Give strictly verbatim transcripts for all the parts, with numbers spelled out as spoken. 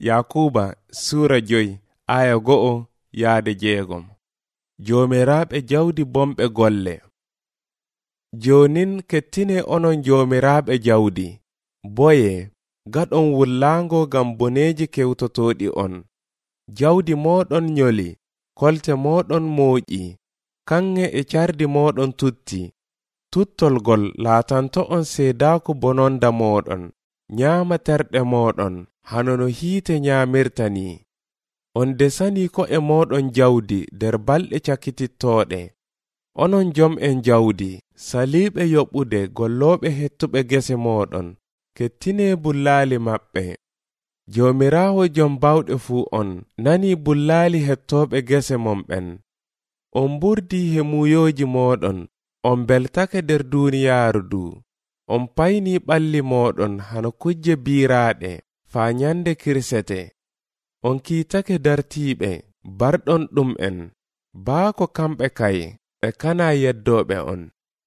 Yakuba sura joyi aya go'o yaade jeegom. Joomiraaɓe jawdi bomɓe golle. Jonin kettine onon joomiraaɓe jawdi, boye gaɗon wullaango gam boneeji kewtotoɗi on. Jawdi moɗon nyoli, kolte moɗon mooƴi, kanŋe e cardi moɗon tutti. Tuttolgol laatanto on seedaaku bononda moɗon, nyaama terɗe moɗon hanono hiite nyaamirta ni. On desani ko e moɗon jawdi der balɗe cakitittoɗe. Onon jom en jawdi, saliiɓe yoɓude gollooɓe hettuɓe gese moɗon, kettine bullaali maɓɓe. Joomiraawo jom bawɗe fuu on nani bullaali hettooɓe gese mon ɓen. On burdi he muyooji moɗon, on beltake der duuniyaaru du. On payni ɓalli moɗon hano kujje biiraaɗe faa nyande kirsete. On kiitake dartiiɓe barɗon ɗum en, baako kamɓe kay ɓe kana yeddooɓe on.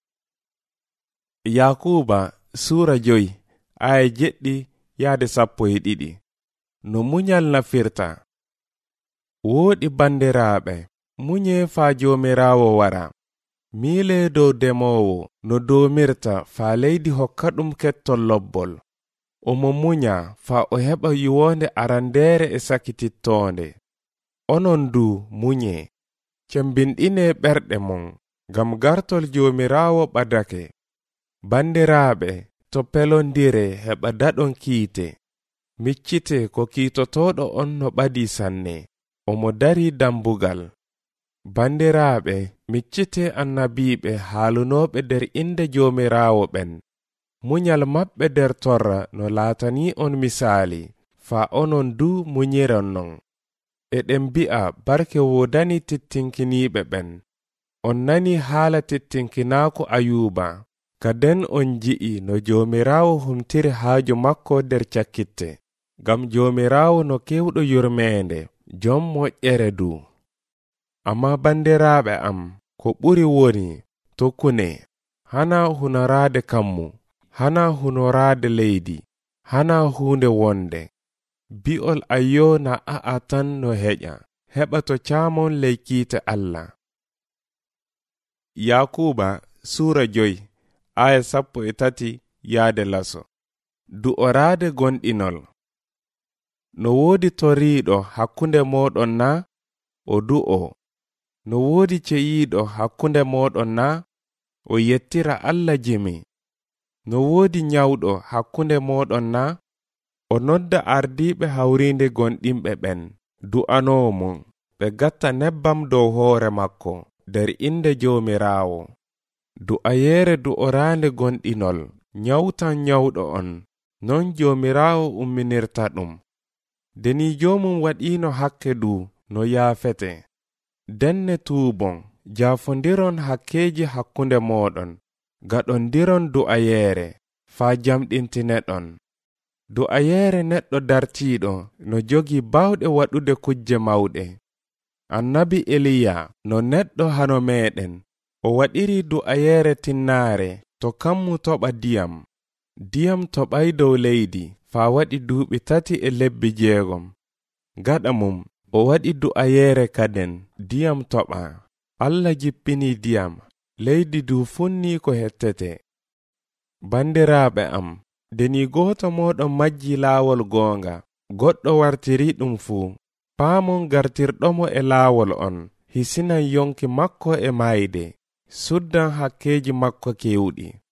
Yakuba sura joyi aya jeɗɗi yaade sappo e ɗiɗi. No munyal nafirta. Wooɗi bandiraaɓe, munye faa joomiraawo wara. Miile dow demoowo no doomirta faa leydi hokka ɗum kettol lobbol. Omo munya faa o heɓa yiwonde arandeere e sakitittoonde. Onon du munye, cembinɗine ɓerɗe mon, gam gartol joomiraawo ɓadake. Bandiraaɓe, to pelondire heɓa daɗon kiite. Miccite ko kiitotoɗo on no ɓadi sanne, omo dari dambugal. Bandiraaɓe, miccite annabiiɓe haalunoɓe der inde joomiraawo ɓen. Munyal maɓɓe der torra no laatani on misaali, faa onon du munyiron non. Eɗen bi'a barke wodani tittinkiniiɓe ɓen. On nani haala tittinkinaaku Ayuba, kaden on ji'i no joomiraawo humtiri haaju makko der cakkitte. Gam joomiraawo no kewɗo yurmeende, jom moƴƴere du. Amma bandiraaɓe am, ko ɓuri woni tokkune, hana hunoraade kammu, hana hunoraade leydi, hana huunde wonde. Bi'ol ayyo na a'a tan no heƴa, heɓa to caamon ley kiite Allah. Yakuba sura joyi aya sappo e tati yaade laso. Du'oraade gonɗinol. No woodi toriiɗo hakkunde moɗon na, o du'o. No woodi ceyiiɗo hakkunde moɗon na, o yettira Allah jimi. No woodi nyawɗo hakkunde moɗon na, o nodda ardiiɓe hawriinde gonɗinɓe ɓen, du'anoo mon, ɓe gatta nebbam dow hoore makko der inde joomiraawo. Du'ayeere du'oraande gonɗinol, nyawtan nyawɗo on, non joomiraawo umminirta ɗum. Deni joomum waɗiino hakke du no yaafete. Denne tuubon, jaafondiron hakkeeji hakkunde moɗon, gaɗondiron du'ayeere, faa jamɗintineɗon. Du'ayeere neɗɗo dartiiɗo no jogi bawɗe waɗude kujje mawɗe. Annabi Eliya no neɗɗo hano meɗen, o waɗiri du'ayeere tinnaare to kammu toɓa diyam. Diyam toɓay dow leydi faa waɗi duuɓi tati e lebbi jeegom. Gaɗa mum o waɗi du'ayeere kaden, diyam toɓa. Allah jippini diyam, leydi du funni ko hettete. Bandiraaɓe am, deni gooto moɗon majji laawol goonga, goɗɗo wartiri ɗum fuu. Paamon gartirɗomo e laawol on, hisinan yonki makko e mayde, suddan hakkeeji makko kewɗi.